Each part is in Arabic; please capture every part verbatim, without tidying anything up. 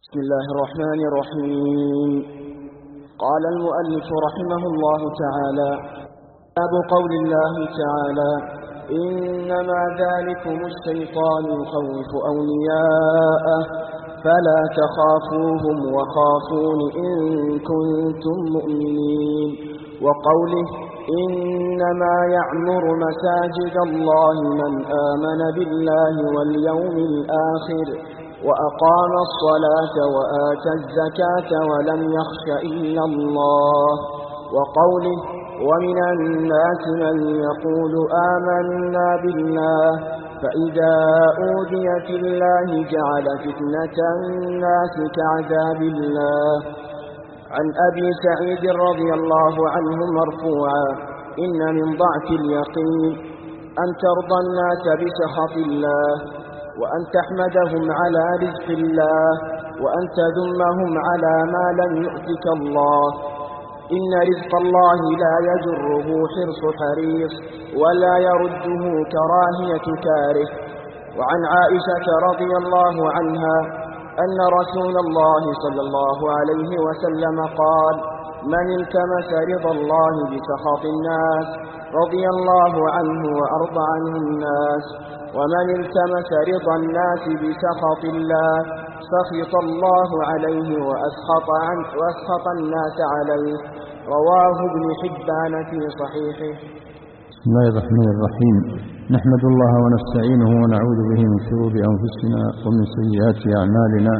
بسم الله الرحمن الرحيم. قال المؤلف رحمه الله تعالى: باب قول الله تعالى: إنما ذلكم الشيطان يخوف أولياءه فلا تخافوهم وخافون إن كنتم مؤمنين. وقوله: إنما يعمر مساجد الله من آمن بالله واليوم الآخر وأقام الصلاة وآتى الزكاة ولم يخش إلا الله. وقوله: ومن الناس من يقول آمنا بالله فإذا أوذي في الله جعل فتنة الناس كعذاب الله. عن أبي سعيد رضي الله عنه مرفوعا: إن من ضعف اليقين أن ترضى الناس بسخط الله، وأن تحمدهم على رزق الله، وأن تذمهم على ما لم يؤتك الله. إن رزق الله لا يجره حرص حريص ولا يرده كراهية كاره. وعن عائشة رضي الله عنها أن رسول الله صلى الله عليه وسلم قال: من التمس رضا الله بسخط الناس رضي الله عنه وأرضى عنه الناس، ومن التمس رضا الناس بسخط الله سخط الله عليه وأسخط, عنه وأسخط الناس عليه. رواه ابن حبان في صحيحه. بسم الله الرحمن الرحيم. نحمد الله ونستعينه ونعوذ به من شرور أنفسنا ومن سيئات أعمالنا.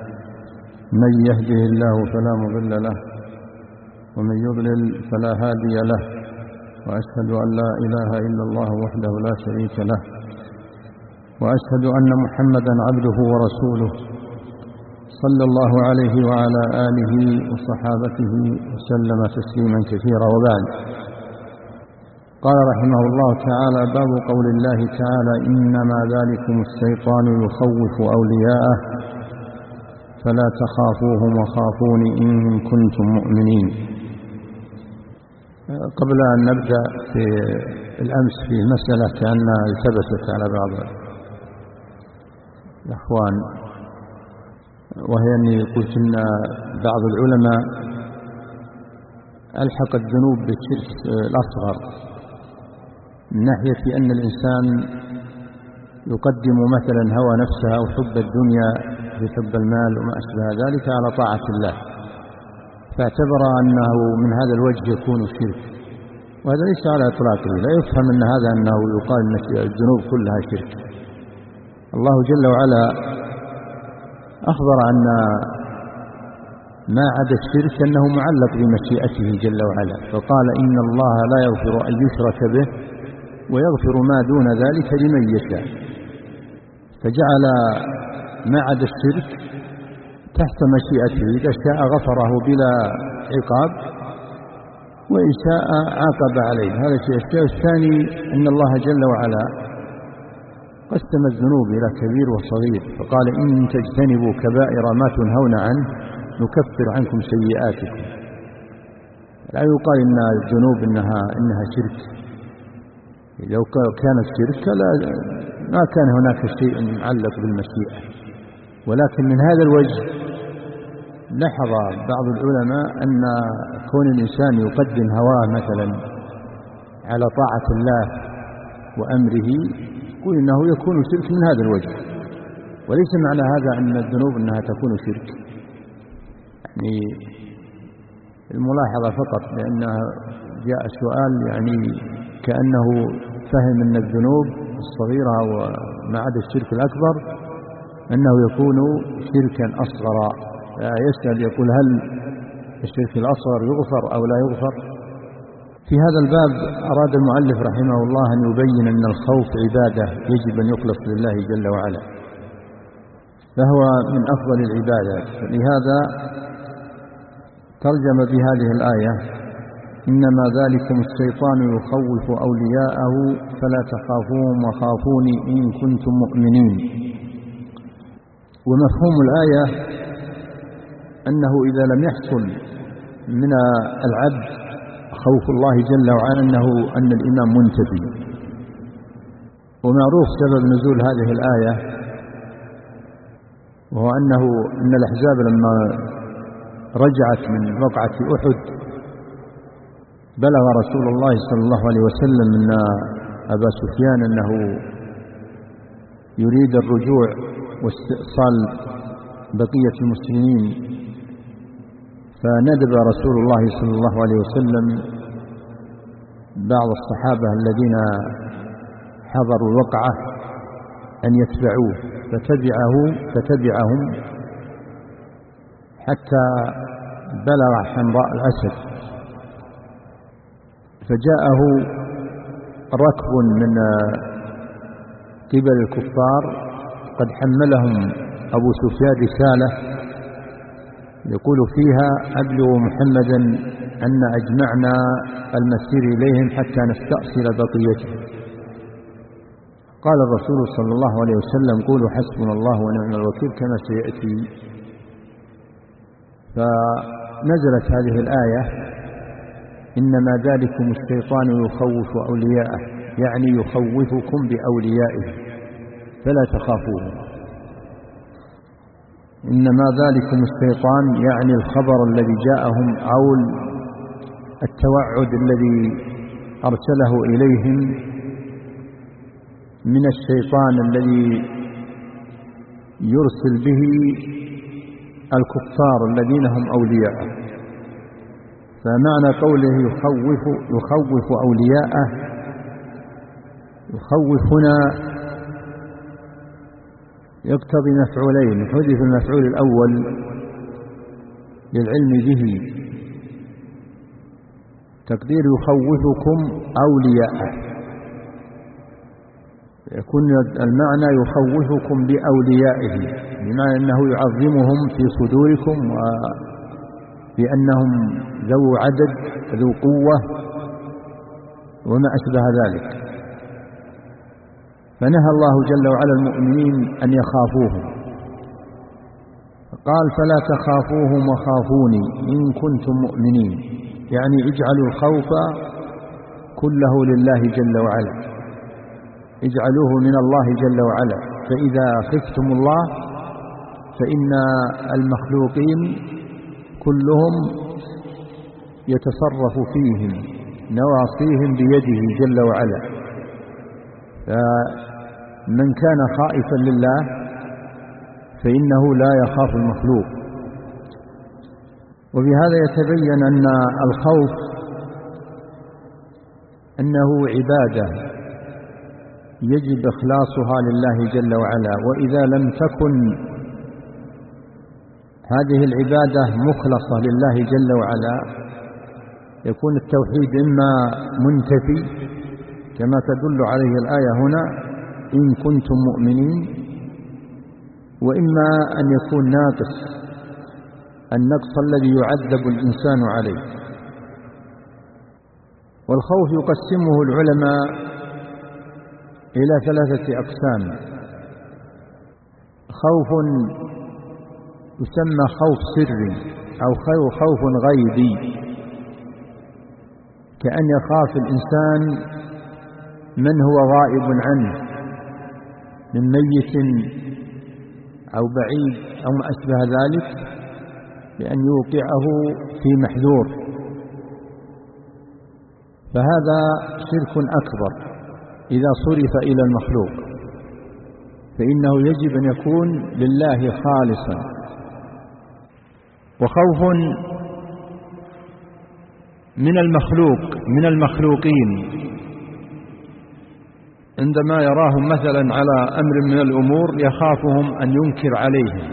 من يهده الله فلا مضل له ومن يضلل فلا هادي له، وأشهد أن لا إله إلا الله وحده لا شريك له، وأشهد أن محمدا عبده ورسوله صلى الله عليه وعلى آله وصحابته وسلم تسليما كثيرا. وبعد، قال رحمه الله تعالى: باب قول الله تعالى: إنما ذلكم الشيطان يخوف أولياءه فلا تخافوهم وخافون إن كنتم مؤمنين. قبل أن نبدأ في الأمس في مسألة كأنها التبست على بعض الأخوان، وهي أني قلت أن بعض العلماء ألحق الذنوب بالشرك الأصغر، من ناحية أن الإنسان يقدم مثلا هوى نفسه أو حب الدنيا بحب المال وما أشبه ذلك على طاعة الله، فاعتبر أنه من هذا الوجه يكون شرك، وهذا ليس على إطلاقه. لا يفهم أن هذا أنه يقال أن الذنوب كلها شرك. الله جل وعلا أخبر أن ما عدا الشرك أنه معلق بمشيئته جل وعلا، فقال: إن الله لا يغفر أن يشرك به ويغفر ما دون ذلك لمن يشاء، فجعل ما عدا الشرك تحت مشيئته. إذا شاء غفره بلا عقاب، وإن شاء عاقب عليه. هذا الشيء. الشيء الثاني أن الله جل وعلا قسم الذنوب إلى كبير وصغير، فقال: إن تجتنبوا كبائر ما تنهون عنه نكفر عنكم سيئاتكم. لا يقال إن الذنوب إنها, إنها شرك. لو كانت شرك ما كان هناك شيء معلق بالمشيئة، ولكن من هذا الوجه لاحظ بعض العلماء أن كون الإنسان يقدم هواه مثلا على طاعة الله وأمره يقول إنه يكون شرك من هذا الوجه، وليس معنى هذا أن الذنوب أنها تكون شرك. يعني الملاحظة فقط، لأن جاء سؤال يعني كأنه فهم أن الذنوب الصغيرة وما عدا الشرك الأكبر أنه يكون شركا أصغر. يسأل يقول: هل الشرك الأصغر يغفر أو لا يغفر؟ في هذا الباب أراد المؤلف رحمه الله أن يبين أن الخوف عبادة يجب أن يخلص لله جل وعلا، فهو من أفضل العبادات. لهذا ترجم بهذه الآية: إنما ذلكم الشيطان يخوف أولياءه فلا تخافوهم وخافوني إن كنتم مؤمنين. ومفهوم الآية أنه إذا لم يحصل من العبد خوف الله جل وعلا أنه أن الإيمان منتفي. ومعروف سبب نزول هذه الآية وهو أنه أن الأحزاب لما رجعت من وقعة أحد بلغ رسول الله صلى الله عليه وسلم أن أبا سفيان أنه يريد الرجوع واستئصال بقية المسلمين، فندب رسول الله صلى الله عليه وسلم بعض الصحابة الذين حضروا الوقعة أن يتبعوه، فتبعه فتبعهم حتى بلغ حمراء الأسد، فجاءه ركب من قبل الكفار قد حملهم أبو سفيان رسالة يقول فيها: أبلغوا محمدا أن أجمعنا المسير إليهم حتى نستأصل بقيتهم. قال الرسول صلى الله عليه وسلم: قولوا حسبنا الله ونعم الوكيل كما سيأتي. فنزلت هذه الآية: إنما ذلكم الشيطان يخوف أولياءه، يعني يخوفكم بأوليائه فلا تخافوه. إنما ذلكم الشيطان يعني الخبر الذي جاءهم أو التوعد الذي أرسله إليهم من الشيطان الذي يرسل به الكفار الذين هم أولياءه. فمعنى قوله يخوف يخوف أولياءه، يخوف هنا يقتضي مفعولين: حذف المفعول الأول للعلم به، تقدير يخوفكم أولياءه، يكون المعنى يخوفكم بأوليائه، بمعنى أنه يعظمهم في صدوركم وبأنهم ذو عدد ذو قوة وما أشبه ذلك. فنهى الله جل وعلا المؤمنين أن يخافوه، قال: فلا تخافوهم وخافوني إن كنتم مؤمنين، يعني اجعلوا الخوف كله لله جل وعلا، اجعلوه من الله جل وعلا. فإذا خفتم الله فإن المخلوقين كلهم يتصرف فيهم نواصيهم بيده جل وعلا، فمن كان خائفا لله فإنه لا يخاف المخلوق. وبهذا يتبين أن الخوف أنه عبادة يجب إخلاصها لله جل وعلا، وإذا لم تكن هذه العبادة مخلصة لله جل وعلا يكون التوحيد إما منتفي كما تدل عليه الآية هنا إن كنتم مؤمنين، وإما أن يكون ناقص، النقص الذي يعذب الإنسان عليه. والخوف يقسمه العلماء إلى ثلاثة أقسام: خوف يسمى خوف سري أو خوف غيبي، كأن يخاف الإنسان من هو غائب عنه من ميت أو بعيد أو ما أشبه ذلك، بأن يوقعه في محذور، فهذا شرك أكبر إذا صرف إلى المخلوق، فإنه يجب أن يكون لله خالصا. وخوف من المخلوق من المخلوقين عندما يراهم مثلا على أمر من الأمور يخافهم أن ينكر عليهم،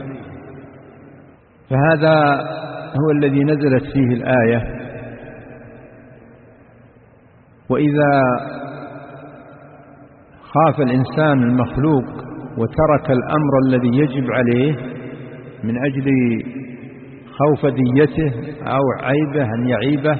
فهذا هو الذي نزلت فيه الآية: وإذا خاف الإنسان المخلوق وترك الأمر الذي يجب عليه من أجل خوف ديته أو عيبه أن يعيبه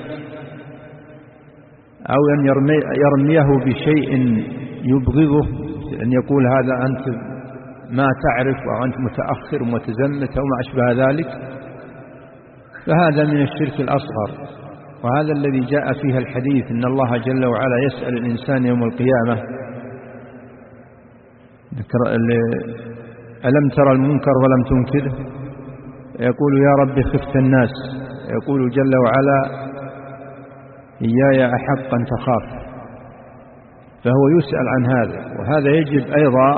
أو أن يرميه بشيء يبغضه، أن يقول هذا أنت ما تعرف أو أنت متأخر ومتزمت أو ما أشبه ذلك، فهذا من الشرك الأصغر. وهذا الذي جاء فيه الحديث إن الله جل وعلا يسأل الإنسان يوم القيامة ألم ترى المنكر ولم تنكره، يقول يا رب خفت الناس، يقول جل وعلا إياي أحق أن تخاف، فهو يسأل عن هذا. وهذا يجب أيضا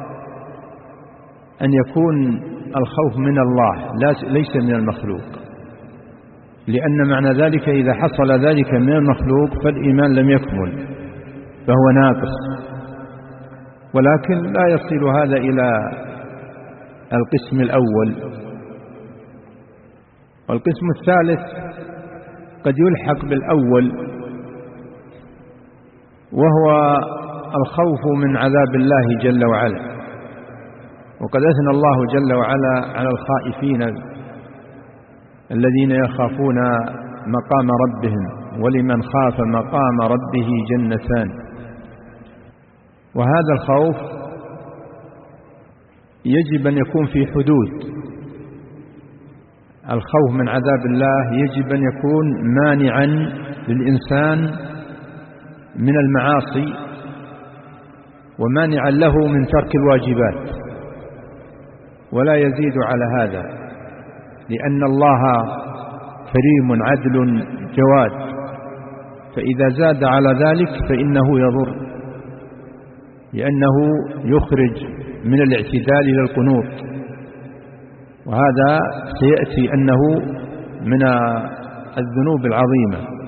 أن يكون الخوف من الله ليس من المخلوق، لأن معنى ذلك إذا حصل ذلك من المخلوق فالإيمان لم يكمل، فهو ناقص. ولكن لا يصل هذا إلى القسم الأول. والقسم الثالث قد يلحق بالأول، وهو الخوف من عذاب الله جل وعلا. وقد أثنى الله جل وعلا على الخائفين الذين يخافون مقام ربهم، ولمن خاف مقام ربه جنتان. وهذا الخوف يجب أن يكون في حدود. الخوف من عذاب الله يجب أن يكون مانعا للإنسان من المعاصي، ومانعا له من ترك الواجبات، ولا يزيد على هذا، لأن الله كريم عدل جواد، فإذا زاد على ذلك فإنه يضر، لأنه يخرج من الاعتدال إلى القنوط، وهذا سيأتي أنه من الذنوب العظيمة.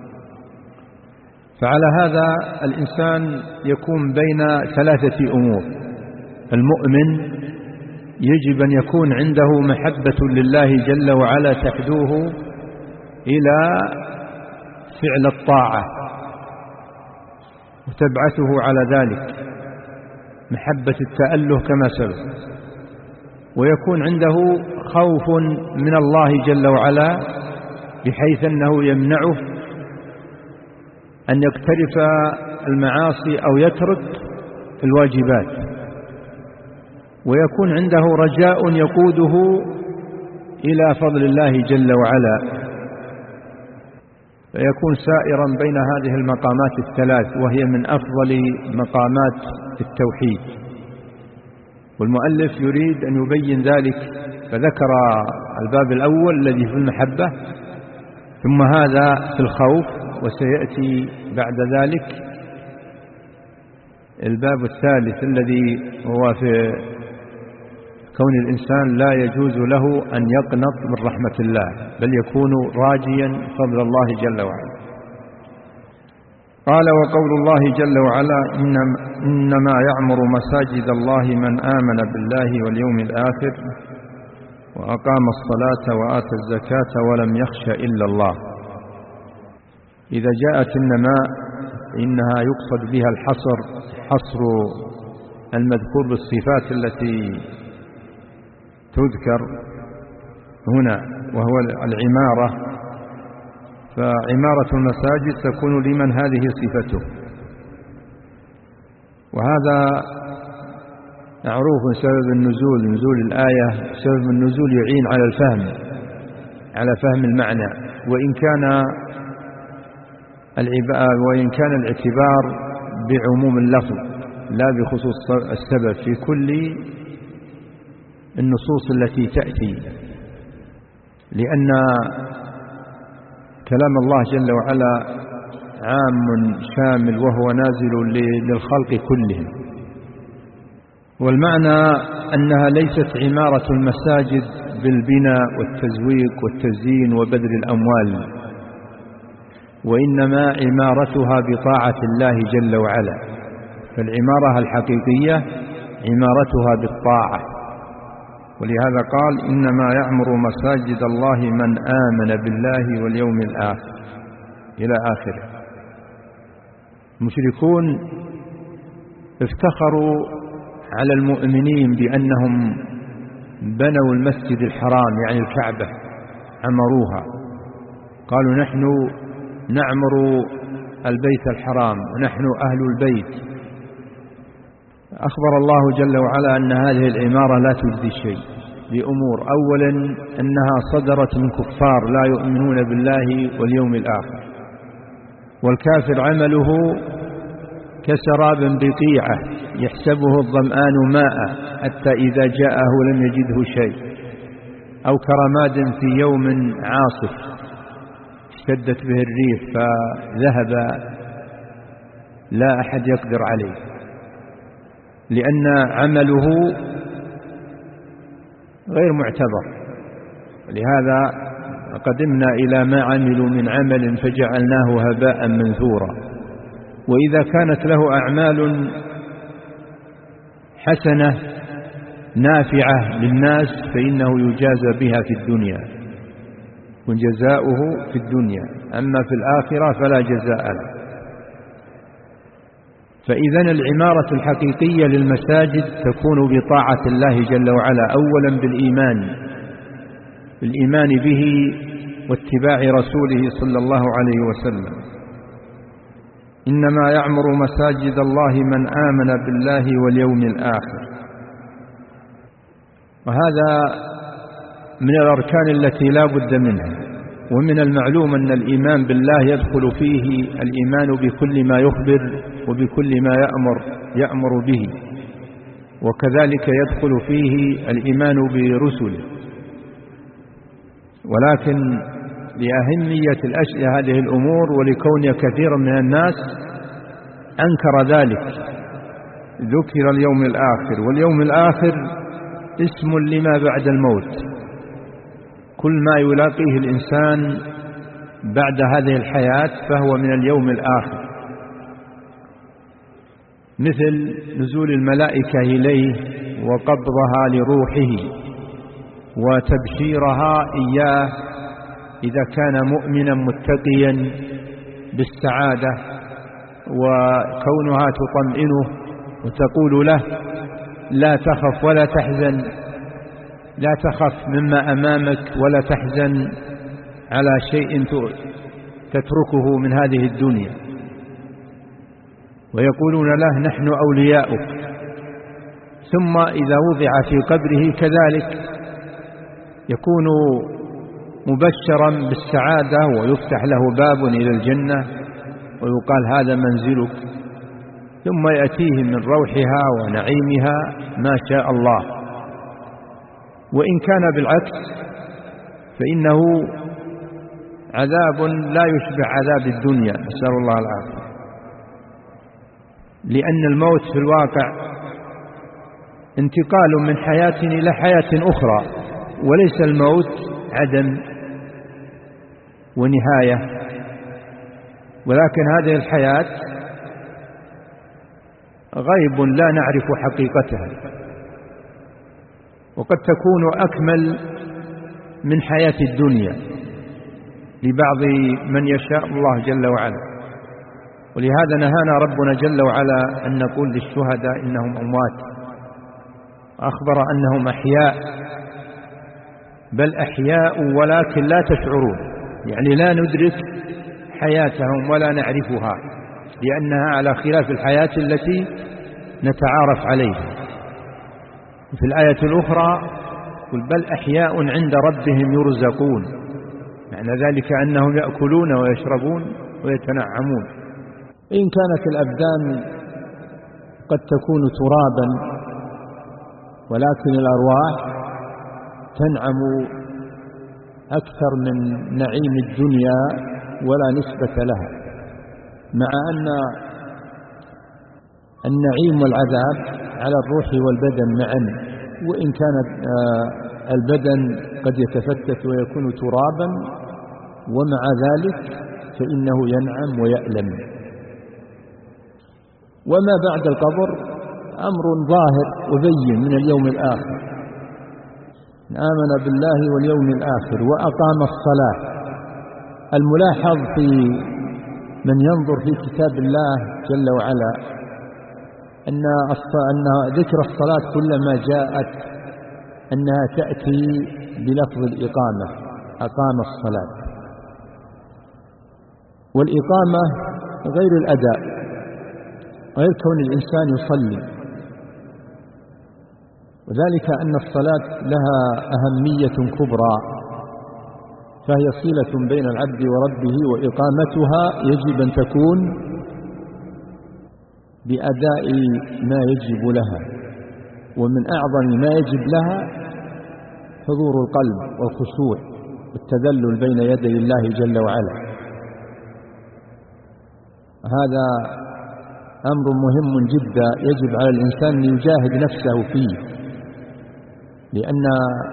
فعلى هذا الإنسان يكون بين ثلاثة أمور. المؤمن يجب أن يكون عنده محبة لله جل وعلا تحدوه إلى فعل الطاعة وتبعثه على ذلك، محبة التأله كما سبق. ويكون عنده خوف من الله جل وعلا بحيث أنه يمنعه أن يقترف المعاصي أو يترك الواجبات. ويكون عنده رجاء يقوده إلى فضل الله جل وعلا، فيكون سائرا بين هذه المقامات الثلاث، وهي من أفضل مقامات التوحيد. والمؤلف يريد أن يبين ذلك، فذكر الباب الأول الذي في المحبة، ثم هذا في الخوف، وسيأتي بعد ذلك الباب الثالث الذي هو في كون الإنسان لا يجوز له أن يقنط من رحمة الله، بل يكون راجيا فضل الله جل وعلا. قال: وقول الله جل وعلا: إنما يعمر مساجد الله من آمن بالله واليوم الآخر وأقام الصلاة وآتى الزكاة ولم يخش إلا الله. إذا جاءت النماء إنها يقصد بها الحصر، حصر المذكور بالصفات التي تذكر هنا، وهو العمارة. فعمارة المساجد تكون لمن هذه صفته، وهذا معروف سبب النزول، نزول الآية سبب النزول يعين على الفهم، على فهم المعنى، وإن كان وإن كان الاعتبار بعموم اللفظ لا بخصوص السبب في كل النصوص التي تأتي، لأن كلام الله جل وعلا عام شامل، وهو نازل للخلق كلهم. والمعنى أنها ليست عمارة المساجد بالبناء والتزويق والتزيين وبذل الأموال، وإنما عمارتها بطاعة الله جل وعلا. فالعمارة الحقيقية عمارتها بالطاعة، ولهذا قال: إنما يعمر مساجد الله من آمن بالله واليوم الآخر، إلى آخره. المشركون افتخروا على المؤمنين بأنهم بنوا المسجد الحرام، يعني الكعبة، عمروها. قالوا: نحن نعمر البيت الحرام ونحن أهل البيت. أخبر الله جل وعلا أن هذه العمارة لا تجدي شيء بأمور: أولا أنها صدرت من كفار لا يؤمنون بالله واليوم الآخر، والكافر عمله كسراب بقيعة يحسبه الظمآن ماء حتى إذا جاءه لم يجده شيء، أو كرماد في يوم عاصف اشتدت به الريح فذهب لا أحد يقدر عليه، لأن عمله غير معتبر. ولهذا قدمنا إلى ما عملوا من عمل فجعلناه هباء منثورا. وإذا كانت له أعمال حسنة نافعة للناس فإنه يجازى بها في الدنيا، وجزاؤه في الدنيا، أما في الآخرة فلا جزاء له. فإذا العمارة الحقيقية للمساجد تكون بطاعة الله جل وعلا، أولا بالإيمان بالإيمان به واتباع رسوله صلى الله عليه وسلم. إنما يعمر مساجد الله من آمن بالله واليوم الآخر. وهذا من الأركان التي لا بد منها. ومن المعلوم أن الإيمان بالله يدخل فيه الإيمان بكل ما يخبر وبكل ما يأمر يأمر به، وكذلك يدخل فيه الإيمان برسله. ولكن لأهمية الأشياء هذه الأمور ولكون كثيرا من الناس أنكر ذلك ذكر اليوم الآخر، واليوم الآخر اسم لما بعد الموت، كل ما يلاقيه الإنسان بعد هذه الحياة فهو من اليوم الآخر، مثل نزول الملائكة إليه وقبضها لروحه وتبشيرها إياه إذا كان مؤمنا متقيا بالسعادة، وكونها تطمئنه وتقول له لا تخف ولا تحزن، لا تخف مما أمامك ولا تحزن على شيء تتركه من هذه الدنيا، ويقولون له نحن أولياؤك. ثم إذا وضع في قبره كذلك يكون مبشرا بالسعادة ويفتح له باب إلى الجنة ويقال هذا منزلك، ثم يأتيه من روحها ونعيمها ما شاء الله. وإن كان بالعكس فإنه عذاب لا يشبع عذاب الدنيا، نسأل الله العافية، لأن الموت في الواقع انتقال من حياة إلى حياة أخرى، وليس الموت عدم ونهاية، ولكن هذه الحياة غيب لا نعرف حقيقتها، وقد تكون أكمل من حياة الدنيا لبعض من يشاء الله جل وعلا. ولهذا نهانا ربنا جل وعلا أن نقول للشهداء إنهم أموات، أخبر أنهم أحياء، بل أحياء ولكن لا تشعرون، يعني لا ندرك حياتهم ولا نعرفها، لأنها على خلاف الحياة التي نتعارف عليها. في الآية الأخرى قل بل أحياء عند ربهم يرزقون، معنى ذلك أنهم يأكلون ويشربون ويتنعمون. إن كانت الأبدان قد تكون ترابا، ولكن الأرواح تنعم أكثر من نعيم الدنيا ولا نسبة لها، مع أن النعيم والعذاب على الروح والبدن معا، وإن كان البدن قد يتفتت ويكون ترابا، ومع ذلك فإنه ينعم ويألم. وما بعد القبر أمر ظاهر وبين من اليوم الآخر. آمن بالله واليوم الآخر وأقام الصلاة. الملاحظ في من ينظر في كتاب الله جل وعلا أن أن ذكر الصلاة كلما جاءت أنها تأتي بلفظ الإقامة، أقام الصلاة. والإقامة غير الأداء، غير كون الإنسان يصلي، وذلك أن الصلاة لها أهمية كبرى، فهي صلة بين العبد وربه، وإقامتها يجب أن تكون بأداء ما يجب لها، ومن أعظم ما يجب لها حضور القلب والخشوع والتذلل بين يدي الله جل وعلا. هذا أمر مهم جدا يجب على الإنسان أن يجاهد نفسه فيه، لأن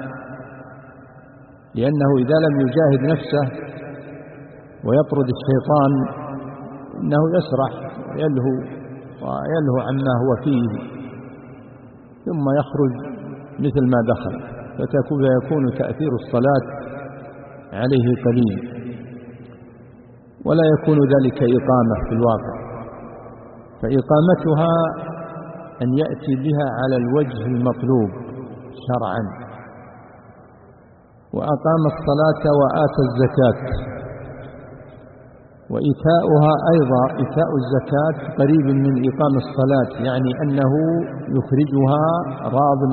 لأنه إذا لم يجاهد نفسه ويطرد الشيطان إنه يسرح ويلهو ويلهو عما هو فيه، ثم يخرج مثل ما دخل، فيكون تأثير الصلاة عليه قليل، ولا يكون ذلك إقامة في الواقع. فإقامتها أن يأتي بها على الوجه المطلوب شرعا، وأقام الصلاة وآتى الزكاة. وإيتاؤها أيضا إيتاء الزكاة قريب من إقام الصلاة، يعني أنه يخرجها راض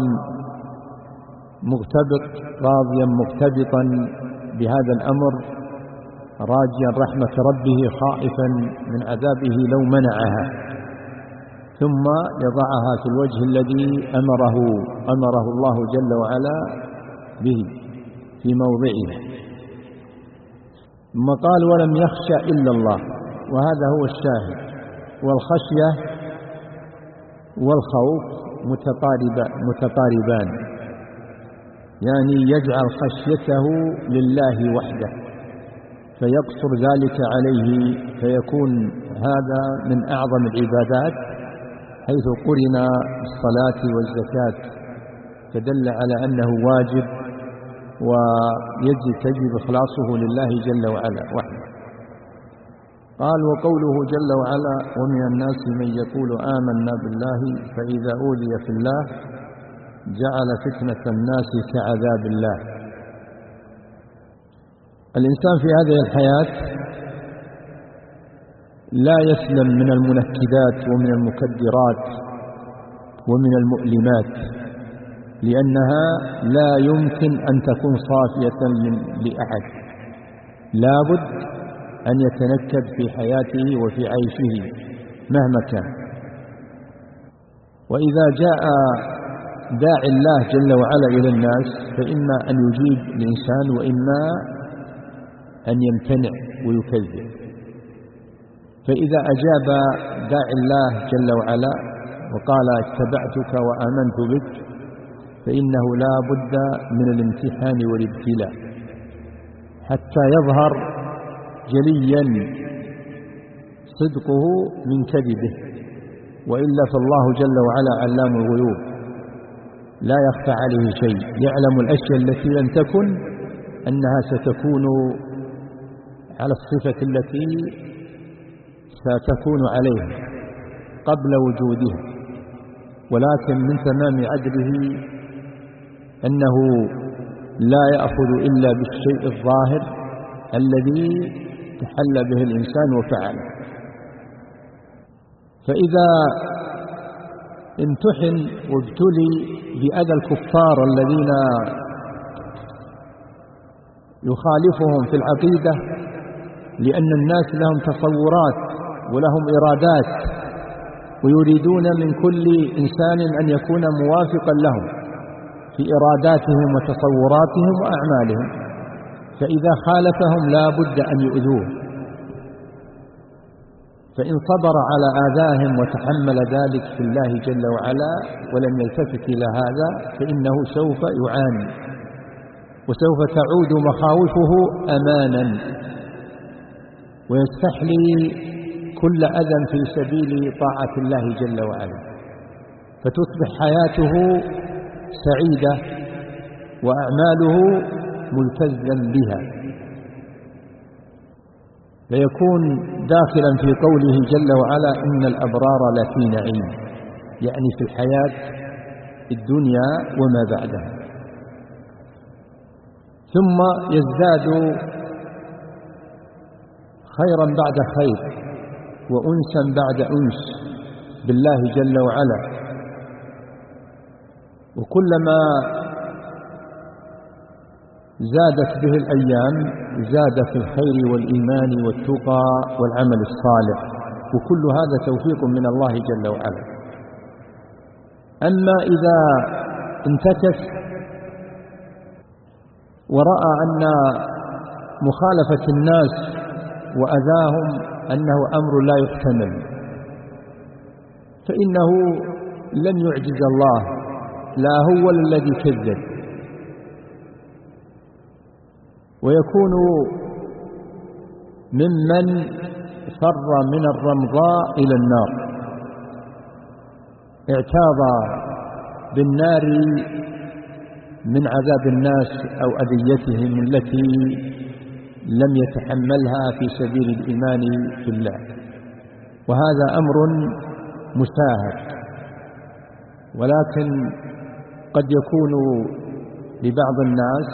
مغتبط راضيا مغتبطا بهذا الأمر، راجيا رحمة ربه خائفا من عذابه لو منعها، ثم يضعها في الوجه الذي أمره أمره الله جل وعلا به في موضعها. ثم قال ولم يخشى إلا الله، وهذا هو الشاهد. والخشية والخوف متقاربان، يعني يجعل خشيته لله وحده فيقصر ذلك عليه، فيكون هذا من أعظم العبادات، حيث قرن الصلاة والزكاة فدل على أنه واجب ويجب تجب إخلاصه لله جل وعلا وحده. قال وقوله جل وعلا ومن الناس من يقول آمنا بالله فإذا أوذي في الله جعل فتنة الناس كعذاب الله. الإنسان في هذه الحياة لا يسلم من المنكدات ومن المكدرات ومن المؤلمات، لأنها لا يمكن أن تكون صافية لأحد، لابد أن يتنكد في حياته وفي عيشه مهما كان. وإذا جاء داعي الله جل وعلا إلى الناس فإما أن يجيب الإنسان وإما أن يمتنع ويكذب. فإذا أجاب داعي الله جل وعلا وقال اتبعتك وآمنت بك فإنه لا بد من الامتحان والابتلاء حتى يظهر جليا صدقه من كذبه، وإلا فالله جل وعلا علام الغيوب لا يخفى عليه شيء، يعلم الأشياء التي لم تكن أنها ستكون على الصفة التي ستكون عليها قبل وجودها. ولكن من تمام عدله أنه لا يأخذ إلا بالشيء الظاهر الذي تحلى به الإنسان وفعله. فإذا امتحن وابتلي بأذى الكفار الذين يخالفهم في العقيدة، لأن الناس لهم تصورات ولهم إرادات ويريدون من كل إنسان أن يكون موافقا لهم في إراداتهم وتصوراتهم وأعمالهم، فإذا خالفهم لا بد أن يؤذوه، فإن صبر على آذاهم وتحمل ذلك في الله جل وعلا ولم يلتفت إلى هذا فإنه سوف يعاني، وسوف تعود مخاوفه أمانا ويستحلي كل أذى في سبيل طاعة الله جل وعلا، فتصبح حياته سعيدة وأعماله ملتزا بها، فيكون داخلا في قوله جل وعلا إن الأبرار لفي نعيم، يعني في الحياة الدنيا وما بعدها. ثم يزداد خيرا بعد خير وأنسا بعد أنس بالله جل وعلا، وكلما زادت به الأيام زاد في الخير والإيمان والتقى والعمل الصالح، وكل هذا توفيق من الله جل وعلا. أما إذا انتكس ورأى أن مخالفة الناس وأذاهم أنه أمر لا يحتمل، فإنه لن يعجز الله، لا هو الذي كذب، ويكون ممن فر من الرمضاء إلى النار، اعتاض بالنار من عذاب الناس أو أذيتهم التي لم يتحملها في سبيل الإيمان في الله. وهذا أمر مساهد، ولكن قد يكون لبعض الناس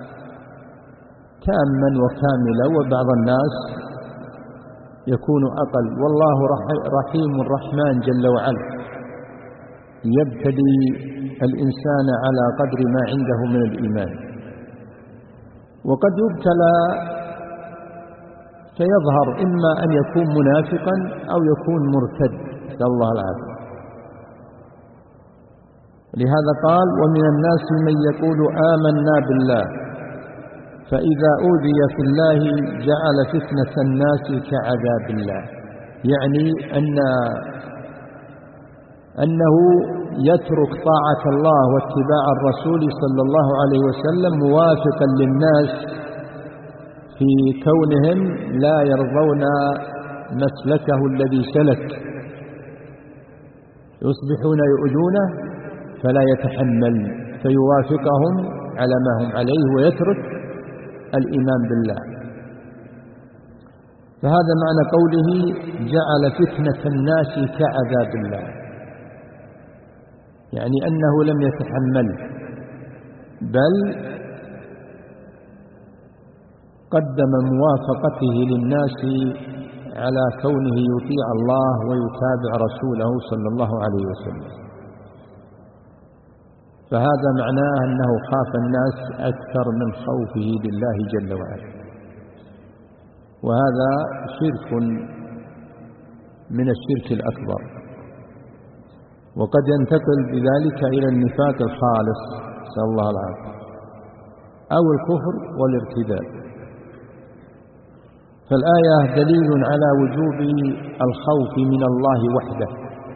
تاما وكاملا، وبعض الناس يكون أقل. والله رحيم الرحمن جل وعلا يبتلي الإنسان على قدر ما عنده من الإيمان، وقد يبتلى فيظهر إما أن يكون منافقا أو يكون مرتد، نسأل الله العافية. لهذا قال: ومن الناس من يقول آمنا بالله فإذا أوذي في الله جعل فتنة الناس كعذاب الله، يعني أن أنه يترك طاعة الله واتباع الرسول صلى الله عليه وسلم موافقا للناس في كونهم لا يرضون مسلكه الذي سلك، يصبحون يؤذونه فلا يتحمل فيوافقهم على ما هم عليه ويترك الإيمان بالله. فهذا معنى قوله جعل فتنة الناس كعذاب الله، يعني أنه لم يتحمل، بل قدم موافقته للناس على كونه يطيع الله ويتابع رسوله صلى الله عليه وسلم. فهذا معناه أنه خاف الناس أكثر من خوفه لله جل وعلا، وهذا شرك من الشرك الأكبر، وقد ينتقل بذلك إلى النفاق الخالص نسأل الله العافية، أو الكفر والارتداد. فالآية دليل على وجوب الخوف من الله وحده،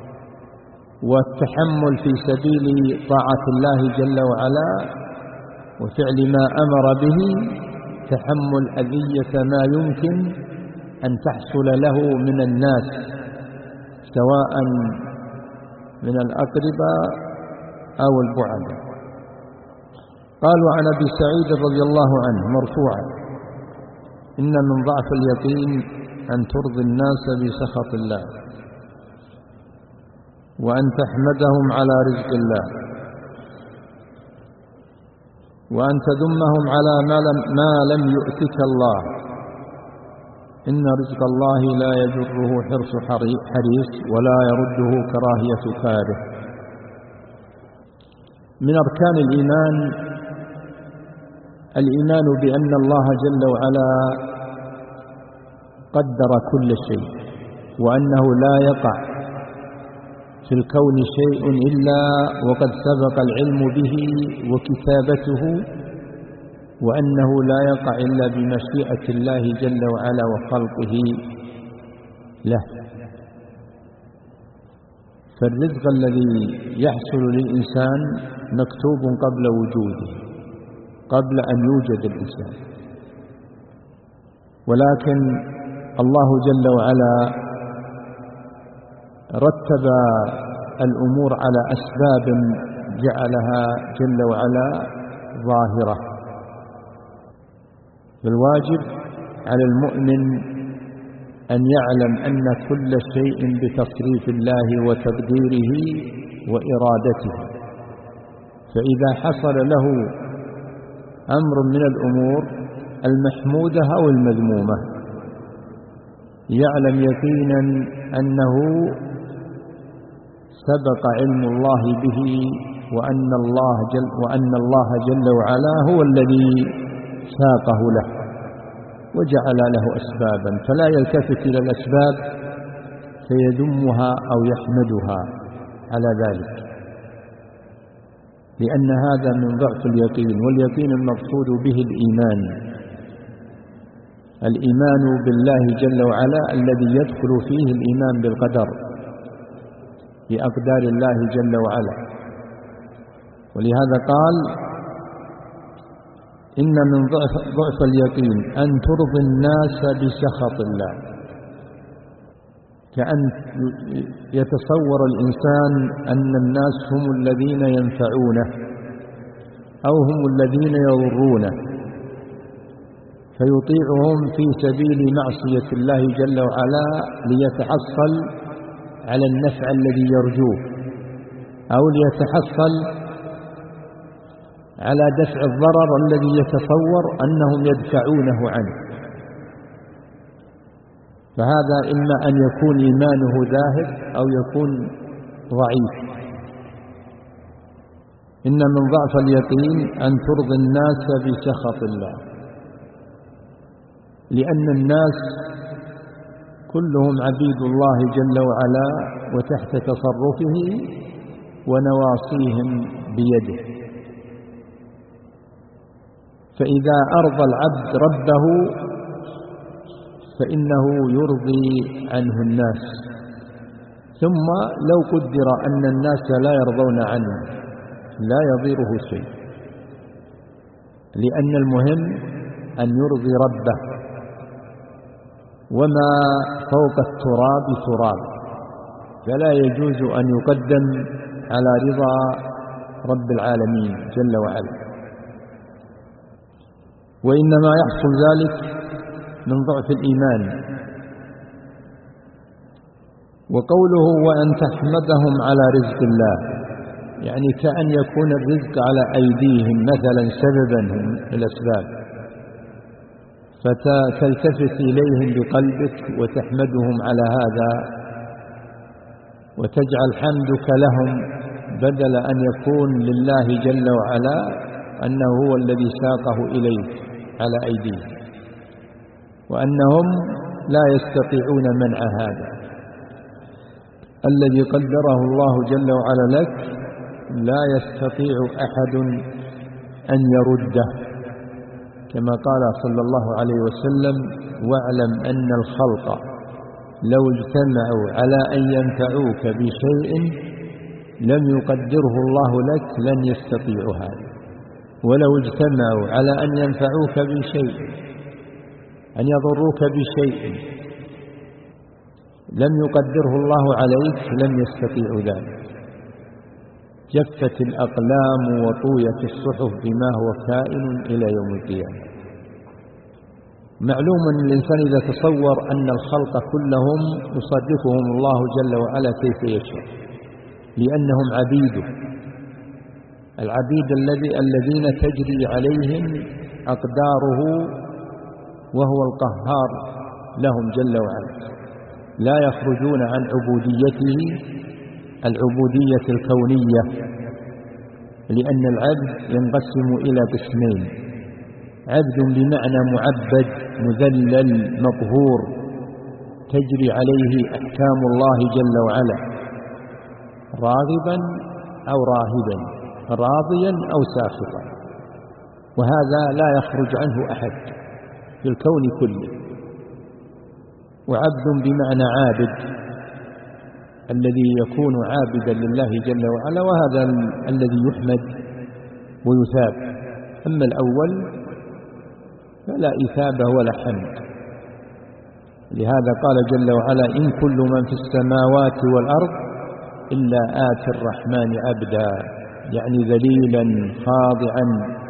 والتحمل في سبيل طاعة الله جل وعلا وفعل ما أمر به، تحمل أذية ما يمكن أن تحصل له من الناس سواء من الأقربة أو البعداء. قالوا عن أبي سعيد رضي الله عنه مرفوعا: إن من ضعف اليقين أن ترضي الناس بسخط الله، وأن تحمدهم على رزق الله، وأن تذمهم على ما لم, ما لم يؤتك الله. إن رزق الله لا يجره حرص حريص ولا يرده كراهية كاره. من أركان الإيمان الإيمان بأن الله جل وعلا قدر كل شيء، وأنه لا يقع في الكون شيء إلا وقد سبق العلم به وكتابته، وأنه لا يقع إلا بمشيئة الله جل وعلا وخلقه له. فالرزق الذي يحصل للإنسان مكتوب قبل وجوده، قبل أن يوجد الإنسان، ولكن الله جل وعلا رتب الأمور على أسباب جعلها جل وعلا ظاهرة. فالواجب على المؤمن أن يعلم أن كل شيء بتصريف الله وتقديره وإرادته، فإذا حصل له أمر من الأمور المحمودة أو المذمومة يعلم يقينا أنه سبق علم الله به، وأن الله جل, وأن الله جل وعلا هو الذي ساقه له وجعل له أسبابا، فلا يلتفت إلى الأسباب فيذمها أو يحمدها على ذلك، لأن هذا من ضعف اليقين. واليقين المقصود به الإيمان، الإيمان بالله جل وعلا الذي يدخل فيه الإيمان بالقدر، بأقدار الله جل وعلا. ولهذا قال إن من ضعف, ضعف اليقين أن ترضي الناس بسخط الله، كأن يتصور الإنسان أن الناس هم الذين ينفعونه أو هم الذين يضرونه، فيطيعهم في سبيل معصية الله جل وعلا ليتحصل على النفع الذي يرجوه، أو ليتحصل على دفع الضرر الذي يتصور أنهم يدفعونه عنه. فهذا إما أن يكون إيمانه ذاهب أو يكون ضعيف. إن من ضعف اليقين أن ترضي الناس بسخط الله، لأن الناس كلهم عبيد الله جل وعلا وتحت تصرفه ونواصيهم بيده. فإذا أرضى العبد ربه فإنه يرضي عنه الناس. ثم لو قدر أن الناس لا يرضون عنه لا يضيره شيء، لأن المهم أن يرضي ربه، وما فوق التراب تراب، فلا يجوز أن يقدم على رضا رب العالمين جل وعلا. وإنما يحصل ذلك من ضعف الإيمان. وقوله وأن تحمدهم على رزق الله، يعني كأن يكون الرزق على أيديهم مثلا سببا من الأسباب، فتلتفت إليهم بقلبك وتحمدهم على هذا، وتجعل حمدك لهم بدل أن يكون لله جل وعلا أنه هو الذي ساقه إليك على أيديهم، وأنهم لا يستطيعون منع هذا الذي قدره الله جل وعلا لك، لا يستطيع أحد أن يرده، كما قال صلى الله عليه وسلم واعلم أن الخلق لو اجتمعوا على أن ينفعوك بشيء لم يقدره الله لك لن يستطيعوا هذا، ولو اجتمعوا على أن ينفعوك بشيء أن يضروك بشيء لم يقدره الله عليك لم يستطيعوا ذلك. جفت الأقلام وطويت الصحف بما هو كائن إلى يوم القيامة. معلوم أن الإنسان إذا تصور أن الخلق كلهم يصرفهم الله جل وعلا كيف يشاء، لأنهم عبيده، العبيد الذين تجري عليهم أقداره وهو القهار لهم جل وعلا، لا يخرجون عن عبوديته العبودية الكونية، لأن العبد ينقسم إلى قسمين: عبد بمعنى معبد مذلل مقهور تجري عليه أحكام الله جل وعلا راغبا أو راهبا، راضيا أو ساخطا، وهذا لا يخرج عنه أحد في الكون كله. وعبد بمعنى عابد الذي يكون عابدا لله جل وعلا، وهذا الذي يحمد ويثاب. أما الأول فلا إثابة ولا حمد. لهذا قال جل وعلا إن كل من في السماوات والأرض إلا آتي الرحمن عبدا، يعني ذليلا خاضعا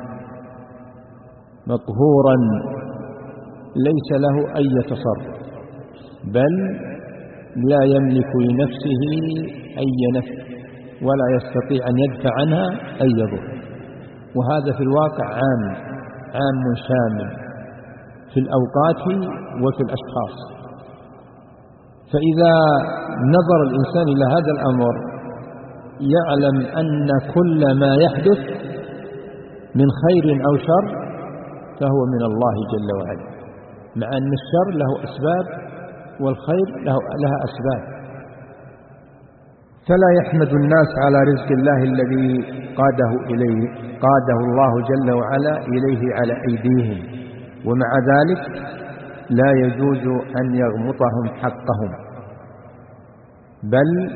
مقهورا ليس له أي تصرف، بل لا يملك لنفسه أي نفع ولا يستطيع أن يدفع عنها أي ضر. وهذا في الواقع عام عام شامل في الأوقات وفي الأشخاص. فإذا نظر الإنسان إلى هذا الأمر يعلم أن كل ما يحدث من خير أو شر فهو من الله جل وعلا، مع أن الشر له أسباب والخير له لها أسباب، فلا يحمد الناس على رزق الله الذي قاده إليه قاده الله جل وعلا إليه على أيديهم، ومع ذلك لا يجوز أن يغمطهم حقهم، بل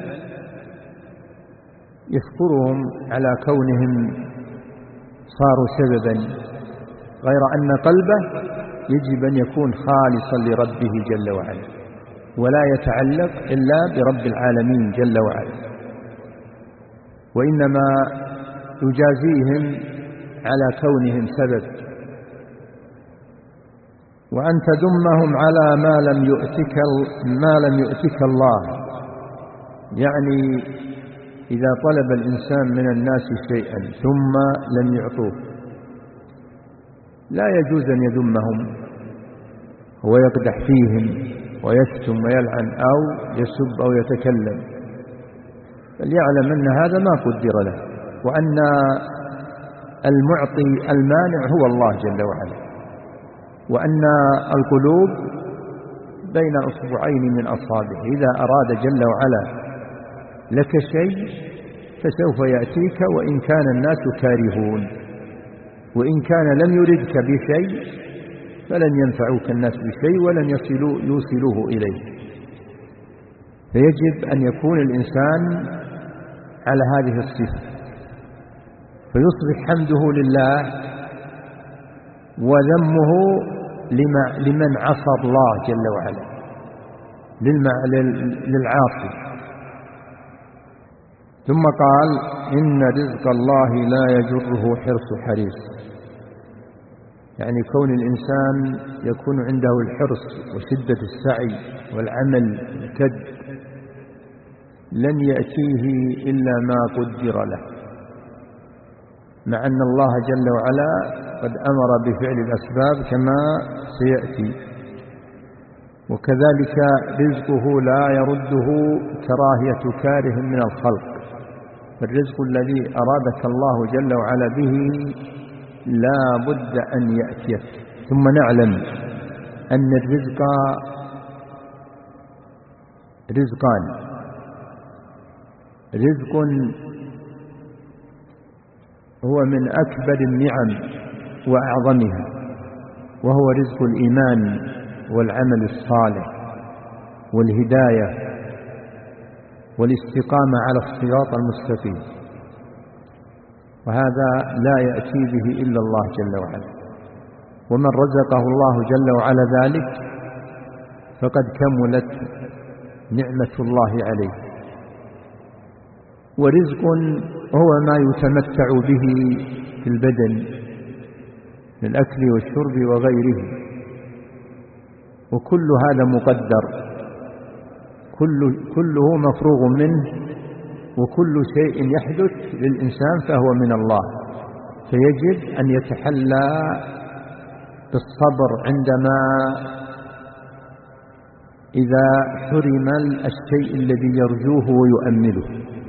يشكرهم على كونهم صاروا سببا، غير أن قلبه يجب أن يكون خالصا لربه جل وعلا، ولا يتعلق إلا برب العالمين جل وعلا، وإنما يجازيهم على كونهم سبب. وأن تذمهم على ما لم يؤتك ما لم يؤتك الله، يعني إذا طلب الإنسان من الناس شيئا ثم لم يعطوه لا يجوز أن يذمهم ويقدح فيهم ويشتم ويلعن أو يسب أو يتكلم، فليعلم أن هذا ما قدر له، وأن المعطي المانع هو الله جل وعلا، وأن القلوب بين أصبعين من أصابعه، إذا أراد جل وعلا لك شيء فسوف يأتيك وإن كان الناس كارهون، وإن كان لم يردك بشيء فلن ينفعوك الناس بشيء ولن يصلوا يوصلوه إليه. فيجب أن يكون الإنسان على هذه الصفة، فيصبح حمده لله وذمه لمن عصى الله جل وعلا، للعاصي. ثم قال: إن رزق الله لا يجره حرص حريص، يعني كون الإنسان يكون عنده الحرص وشدة السعي والعمل الكد لن يأتيه إلا ما قدر له، مع أن الله جل وعلا قد أمر بفعل الأسباب كما سيأتي. وكذلك رزقه لا يرده كراهية كاره من الخلق، فالرزق الذي أرادك الله جل وعلا به لا بد أن يأتيك. ثم نعلم أن الرزق رزقان: رزق هو من أكبر النعم وأعظمها، وهو رزق الإيمان والعمل الصالح والهداية والاستقامة على الصراط المستقيم، وهذا لا يأتي به إلا الله جل وعلا. ومن رزقه الله جل وعلا ذلك فقد كملت نعمة الله عليه. ورزق هو ما يتمتع به في البدن من الأكل والشرب وغيره، وكل هذا مقدر، كل كله مفروغ منه، وكل شيء يحدث للإنسان فهو من الله، فيجب أن يتحلى بالصبر عندما إذا حرم الشيء الذي يرجوه ويؤمله،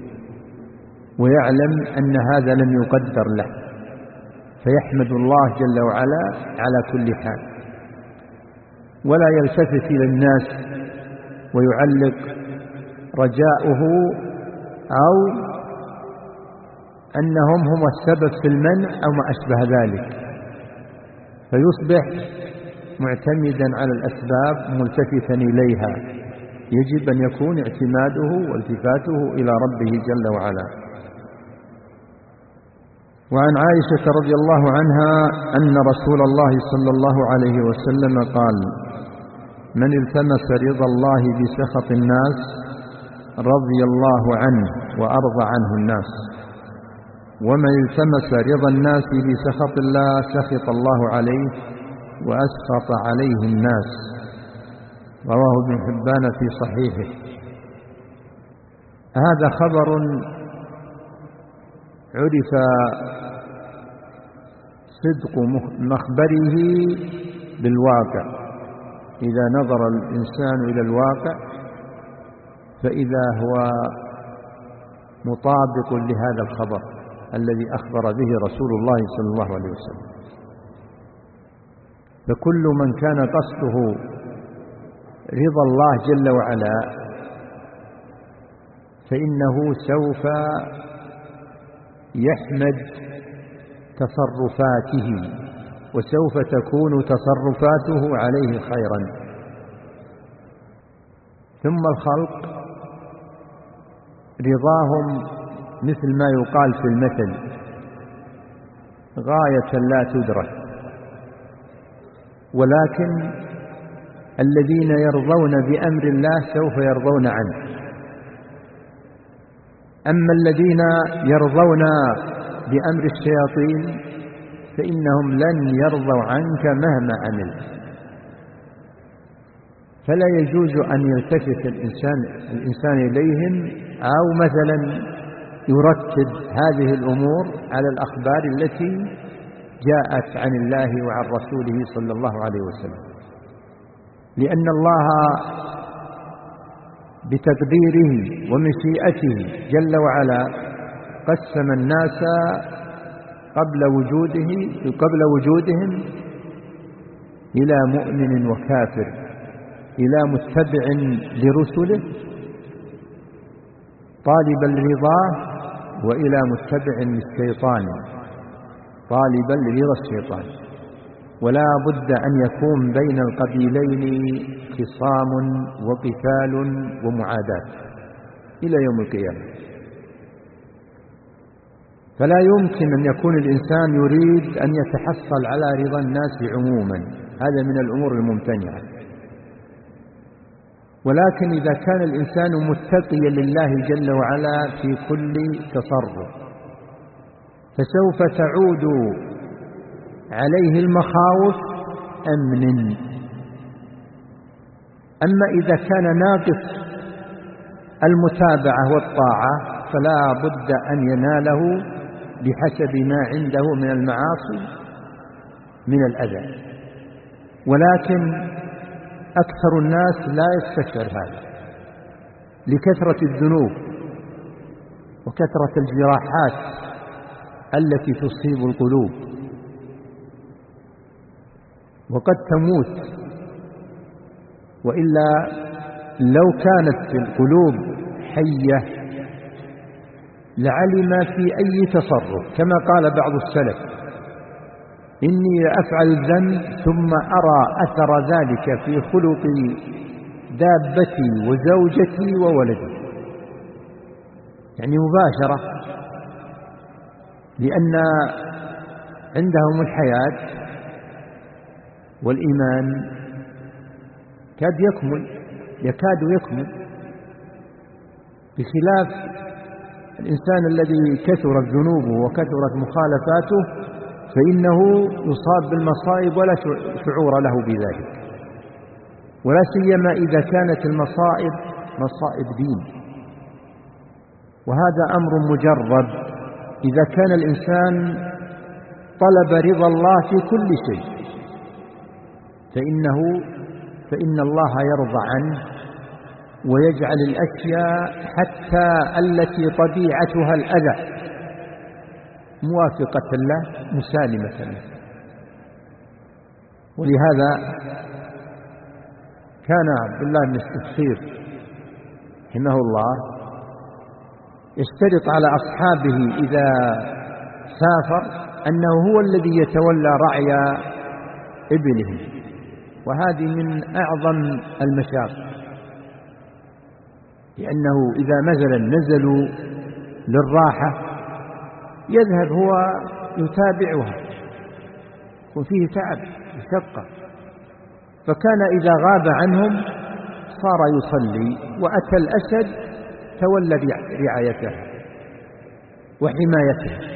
ويعلم أن هذا لم يقدر له، فيحمد الله جل وعلا على كل حال، ولا يلتفت إلى الناس ويعلق رجاؤه أو أنهم هم السبب في المنع أو ما أشبه ذلك، فيصبح معتمدا على الأسباب ملتفتا إليها. يجب أن يكون اعتماده والتفاته إلى ربه جل وعلا. وعن عائشة رضي الله عنها أن رسول الله صلى الله عليه وسلم قال: من التمس رضا الله بسخط الناس رضي الله عنه وأرضى عنه الناس، ومن التمس رضا الناس بسخط الله سخط الله عليه وأسخط عليه الناس. رواه ابن حبان في صحيحه. هذا خبر عرف صدق مخبره بالواقع، إذا نظر الإنسان إلى الواقع فإذا هو مطابق لهذا الخبر الذي أخبر به رسول الله صلى الله عليه وسلم. فكل من كان قصده رضا الله جل وعلا فإنه سوف يحمد تصرفاته، وسوف تكون تصرفاته عليه خيرا. ثم الخلق رضاهم مثل ما يقال في المثل غاية لا تدرك، ولكن الذين يرضون بأمر الله سوف يرضون عنه. أما الذين يرضون بأمر الشياطين فإنهم لن يرضوا عنك مهما عملت. فلا يجوز أن يلتفت الإنسان, الإنسان إليهم، أو مثلا يرتب هذه الأمور على الأخبار التي جاءت عن الله وعن رسوله صلى الله عليه وسلم، لأن الله بتقديره ومشيئته جل وعلا قسم الناس قبل وجوده قبل وجودهم إلى مؤمن وكافر، إلى متبع لرسله طالبا لرضاه، وإلى متبع للشيطان طالبا لرضا الشيطان. ولا بد أن يكون بين القبيلين خصام وقتال ومعاداة إلى يوم القيامة. فلا يمكن أن يكون الإنسان يريد أن يتحصل على رضا الناس عموما، هذا من الأمور الممتنعة. ولكن إذا كان الإنسان متقيا لله جل وعلا في كل تصرف فسوف تعود عليه المخاوف أمن. أما إذا كان ناقص المتابعة والطاعة فلا بد أن يناله بحسب ما عنده من المعاصي من الأذى. ولكن أكثر الناس لا يستشعر هذا لكثرة الذنوب وكثرة الجراحات التي تصيب القلوب، وقد تموت. وإلا لو كانت في القلوب حية لعلم في أي تصرف، كما قال بعض السلف: إني أفعل الذنب ثم أرى أثر ذلك في خلق دابتي وزوجتي وولدي، يعني مباشرة، لأن عندهم الحياة والإيمان كاد يكمل يكاد يكمل، بخلاف الإنسان الذي كثرت ذنوبه وكثرت مخالفاته فإنه يصاب بالمصائب ولا شعور له بذلك، ولا سيما إذا كانت المصائب مصائب دين. وهذا أمر مجرب إذا كان الإنسان طلب رضا الله في كل شيء فإنه فإن الله يرضى عنه ويجعل الأشياء حتى التي طبيعتها الأذى موافقة له مسالمة له. ولهذا كان عبد الله بن السخير رحمه الله يشترط على أصحابه إذا سافر أنه هو الذي يتولى رعي إبلهم، وهذه من أعظم المشاق، لأنه إذا مثلا نزلوا للراحة يذهب هو يتابعها وفيه تعب مشقة، فكان إذا غاب عنهم صار يصلي، وأتى الأسد تولى رعايته وحمايته.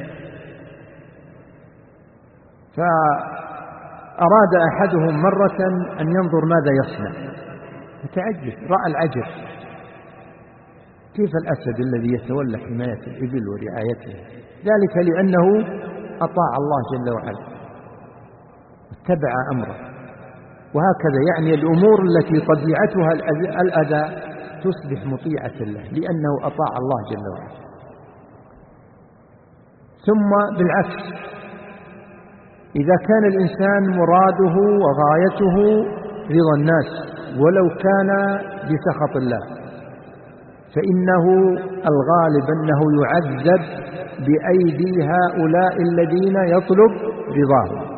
فأراد أحدهم مرة أن ينظر ماذا يصنع، فتعجب، رأى العجب، كيف الأسد الذي يتولى حماية الإبل ورعايتها؟ ذلك لأنه أطاع الله جل وعلا واتبع أمره. وهكذا يعني الأمور التي طبيعتها الأذى تصبح مطيعة له لأنه أطاع الله جل وعلا. ثم بالعكس، إذا كان الإنسان مراده وغايته رضا الناس ولو كان بسخط الله فإنه الغالب أنه يعذب بأيدي هؤلاء الذين يطلب رضاهم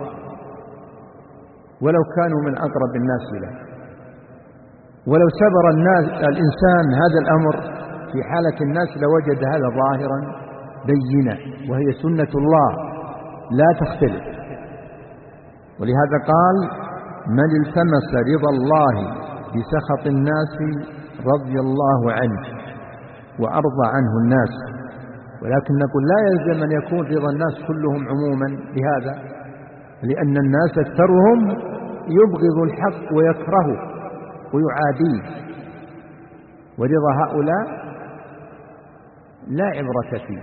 ولو كانوا من أقرب الناس له. ولو سبر الناس الإنسان هذا الأمر في حالة الناس لوجد هذا ظاهرا بينا، وهي سنة الله لا تختلف. ولهذا قال: من التمس رضا الله بسخط الناس رضي الله عنه وأرضى عنه الناس. ولكن نقول لا يلزم أن يكون رضا الناس كلهم عموما بهذا، لأن الناس أكثرهم يبغض الحق ويكرهه ويعاديه، ورضا هؤلاء لا عبرة فيه.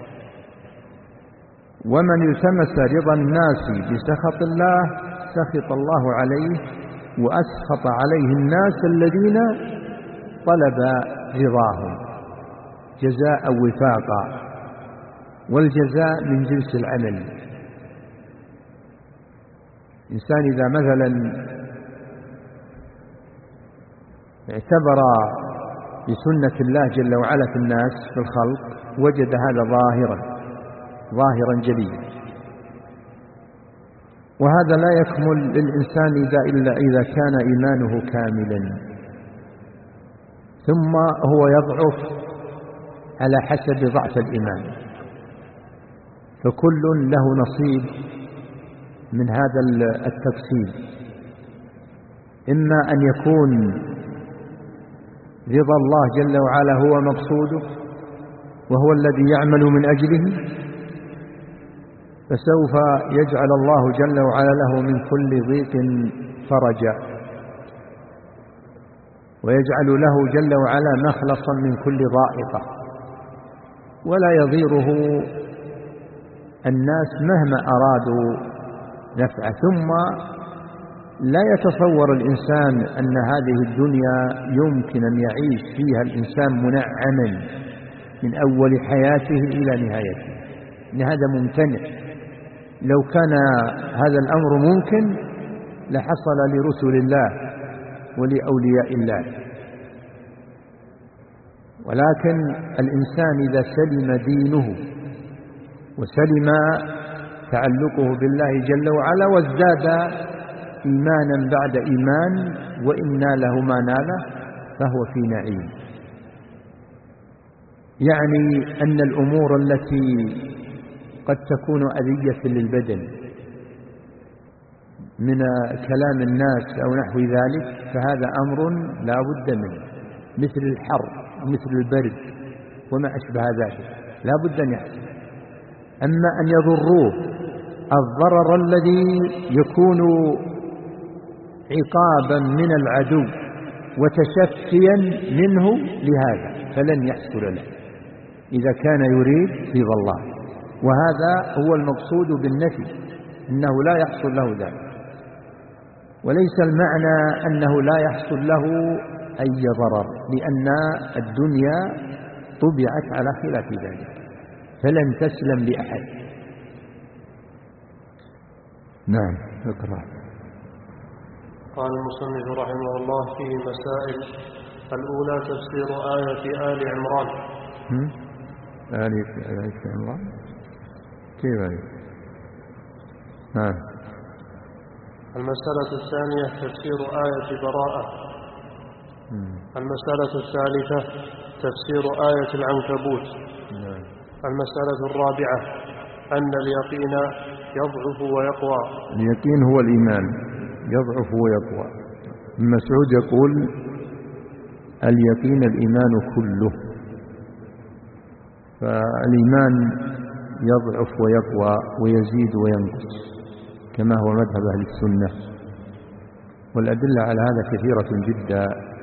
ومن التمس رضا الناس بسخط الله سخط الله عليه وأسخط عليه الناس الذين طلب رضاهم جزاء وفاقا، والجزاء من جنس العمل. إنسان إذا مثلا اعتبر بسنة الله جل وعلا في الناس في الخلق وجد هذا ظاهرا ظاهرا جليا، وهذا لا يكمل للإنسان إذا إلا إذا كان إيمانه كاملا، ثم هو يضعف على حسب ضعف الإيمان، فكل له نصيب من هذا التفصيل. إما أن يكون رضا الله جل وعلا هو مقصوده وهو الذي يعمل من أجله، فسوف يجعل الله جل وعلا له من كل ضيق فرجا، ويجعل له جل وعلا مخلصا من كل ضائقة، ولا يضيره الناس مهما أرادوا نفعه. ثم لا يتصور الإنسان أن هذه الدنيا يمكن أن يعيش فيها الإنسان منعما من أول حياته إلى نهايته، إن هذا ممتنع. لو كان هذا الأمر ممكن لحصل لرسل الله ولأولياء الله، ولكن الإنسان إذا سلم دينه وسلم تعلقه بالله جل وعلا وازداد إيمانا بعد إيمان، وإن ناله ما ناله فهو في نعيم. يعني أن الأمور التي قد تكون أذية للبدن من كلام الناس أو نحو ذلك فهذا أمر لا بد منه، مثل الحر ومثل البرد وما أشبه ذلك لا بد أن يحصل. أما أن يضروه الضرر الذي يكون عقابا من العدو وتشفيا منه لهذا فلن يحصل له إذا كان يريد رضا الله، وهذا هو المقصود بالنفي، إنه لا يحصل له ذلك. وليس المعنى أنه لا يحصل له أي ضرر، لأن الدنيا طبعت على خلاف ذلك فلن تسلم لأحد. نعم اقرأ. قال المصنف رحمه الله فيه مسائل. الأولى تفسير آية آل عمران. آية آية عمران كيف آية؟ نعم. المسألة الثانية تفسير آية براءة. المسألة الثالثة تفسير آية العنكبوت. نعم. المسألة الرابعة أن اليقين يضعف ويقوى. اليقين هو الإيمان يضعف ويقوى. ابن مسعود يقول اليقين الإيمان كله، فالإيمان يضعف ويقوى ويزيد وينقص كما هو مذهب أهل السنة، والأدلة على هذا كثيرة جدا.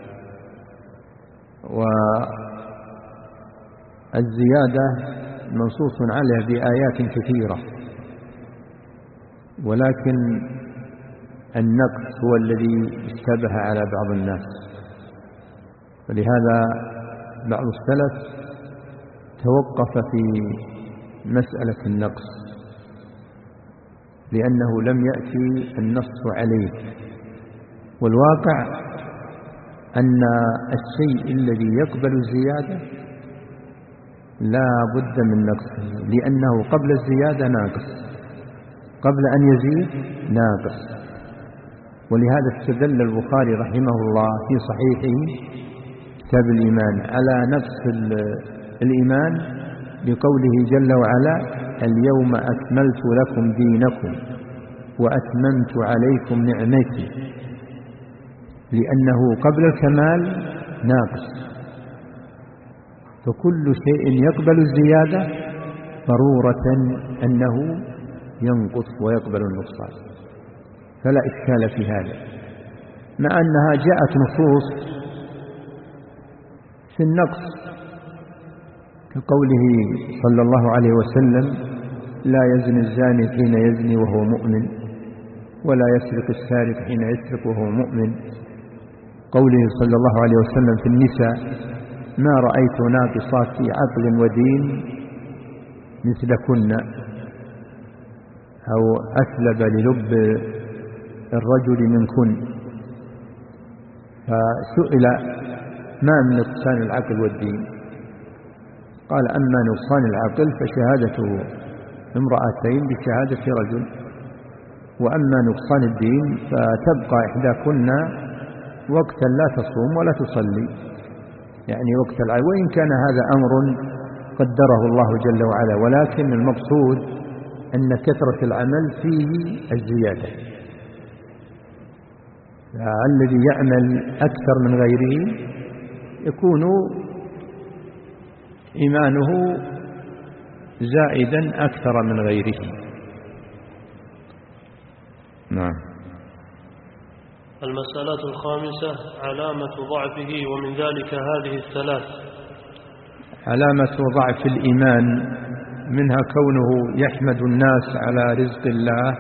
والزيادة منصوص عليها بآيات كثيرة، ولكن النقص هو الذي اشتبه على بعض الناس، ولهذا بعض السلف توقف في مسألة النقص لأنه لم يأتي النص عليه، والواقع أن الشيء الذي يقبل الزيادة لا بد من نقصه، لأنه قبل الزيادة ناقص، قبل أن يزيد ناقص. ولهذا استدل البخاري رحمه الله في صحيحه كتاب الإيمان على نقص الإيمان بقوله جل وعلا: اليوم أكملت لكم دينكم وأتممت عليكم نعمتي، لأنه قبل الكمال ناقص. فكل شيء يقبل الزيادة ضرورة أنه ينقص ويقبل النقصان، فلا إشكال في هذا، مع أنها جاءت نصوص في النقص كقوله صلى الله عليه وسلم: لا يزني الزاني حين يزني وهو مؤمن، ولا يسرق السارق حين يسرق وهو مؤمن. قوله صلى الله عليه وسلم في النساء: ما رأيت ناقصات عقل ودين مثلكن، أو أسلب للب الرجل منكن. فسئل: ما من نقصان العقل والدين؟ قال: أما نقصان العقل فشهادة امرأتين بشهادة رجل، وأما نقصان الدين فتبقى إحداكن وقتا لا تصوم ولا تصلي، يعني وقت العيد، وإن كان هذا أمر قدره الله جل وعلا، ولكن المقصود أن كثرة العمل فيه الزيادة. الذي يعمل أكثر من غيره يكون إيمانه زائدا أكثر من غيره. نعم. المسألة الخامسة: علامة ضعفه، ومن ذلك هذه الثلاث. علامة ضعف الإيمان منها كونه يحمد الناس على رزق الله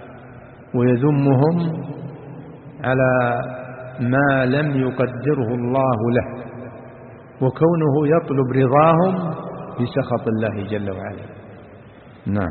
ويذمهم على ما لم يقدره الله له، وكونه يطلب رضاهم بسخط الله جل وعلا. نعم.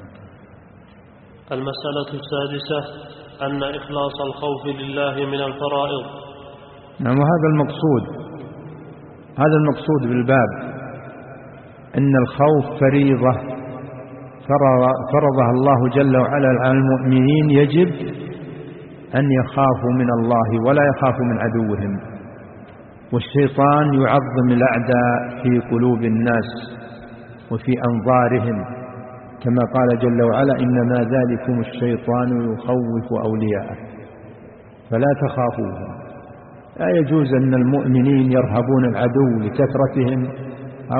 المسألة السادسة: أن إخلاص الخوف لله من الفرائض. نعم، وهذا المقصود، هذا المقصود بالباب، أن الخوف فريضة فرضها الله جل وعلا على المؤمنين، يجب أن يخافوا من الله ولا يخافوا من عدوهم. والشيطان يعظم الأعداء في قلوب الناس وفي أنظارهم، كما قال جل وعلا: إنما ذلكم الشيطان يخوف أولياءه فلا تخافوهم. لا يجوز أن المؤمنين يرهبون العدو لكثرتهم أو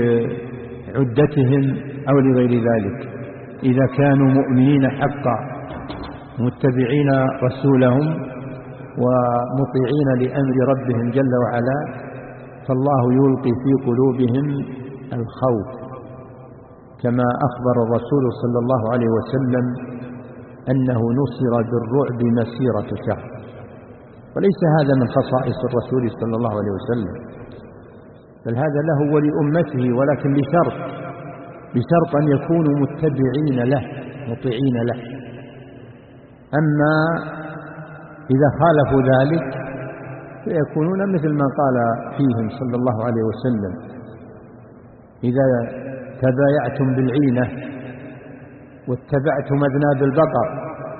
لعدتهم أو لغير ذلك. إذا كانوا مؤمنين حقا متبعين رسولهم ومطيعين لأمر ربهم جل وعلا، فالله يلقي في قلوبهم الخوف، كما أخبر الرسول صلى الله عليه وسلم أنه نصر بالرعب مسيرة شهر. وليس هذا من خصائص الرسول صلى الله عليه وسلم، بل هذا له ولأمته، ولكن بشرط بشرط أن يكونوا متبعين له مطيعين له. أما إذا خالفوا ذلك فيكونون مثل ما قال فيهم صلى الله عليه وسلم: إذا تبايعتم بالعينة واتبعتم أذناب البقر،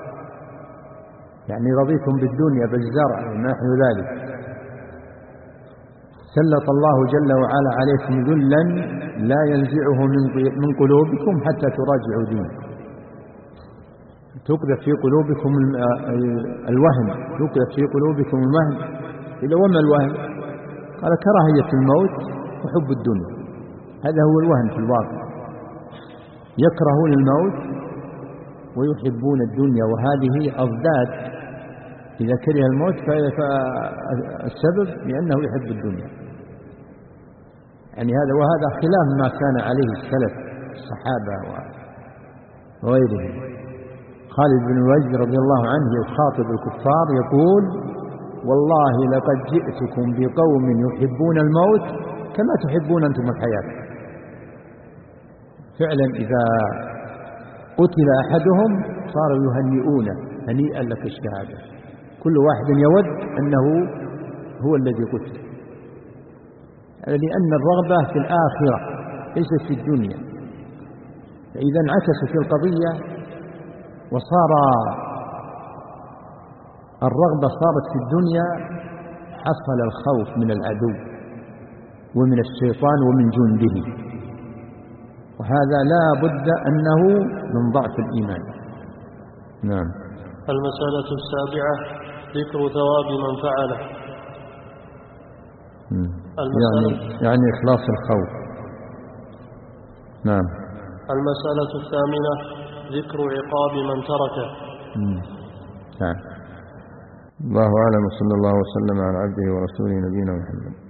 يعني رضيتم بالدنيا بالزرع ونحو ذلك، سلط الله جل وعلا عليكم ذلا لا ينزعه من قلوبكم حتى تراجعوا دينكم. تقذف في قلوبكم الوهن، تقذف في قلوبكم الوهن. إذا وما الوهن؟ قال: كراهية الموت وحب الدنيا. هذا هو الوهن في الواقع، يكرهون الموت ويحبون الدنيا، وهذه أضداد. إذا كره الموت فالسبب لأنه يحب الدنيا. يعني هذا وهذا خلاف ما كان عليه السلف الصحابة وغيرهم. خالد بن الوليد رضي الله عنه يخاطب الكفار يقول: والله لقد جئتكم بقوم يحبون الموت كما تحبون أنتم الحياة. فعلا إذا قتل أحدهم صاروا يهنئونه: هنيئا لك الشهادة. كل واحد يود أنه هو الذي قتل، لأن الرغبة في الآخرة ليست في الدنيا. فإذا انعكست القضية وصار الرغبة صارت في الدنيا، حصل الخوف من العدو ومن الشيطان ومن جنده، وهذا لا بد أنه من ضعف الإيمان. نعم. المسألة السابعة ذكر ثواب من فعله. يعني, يعني إخلاص الخوف. نعم. المسألة الثامنة ذكر عقاب من تركه. نعم. الله أعلم، صلى الله وسلم على عبده ورسوله نبينا محمد.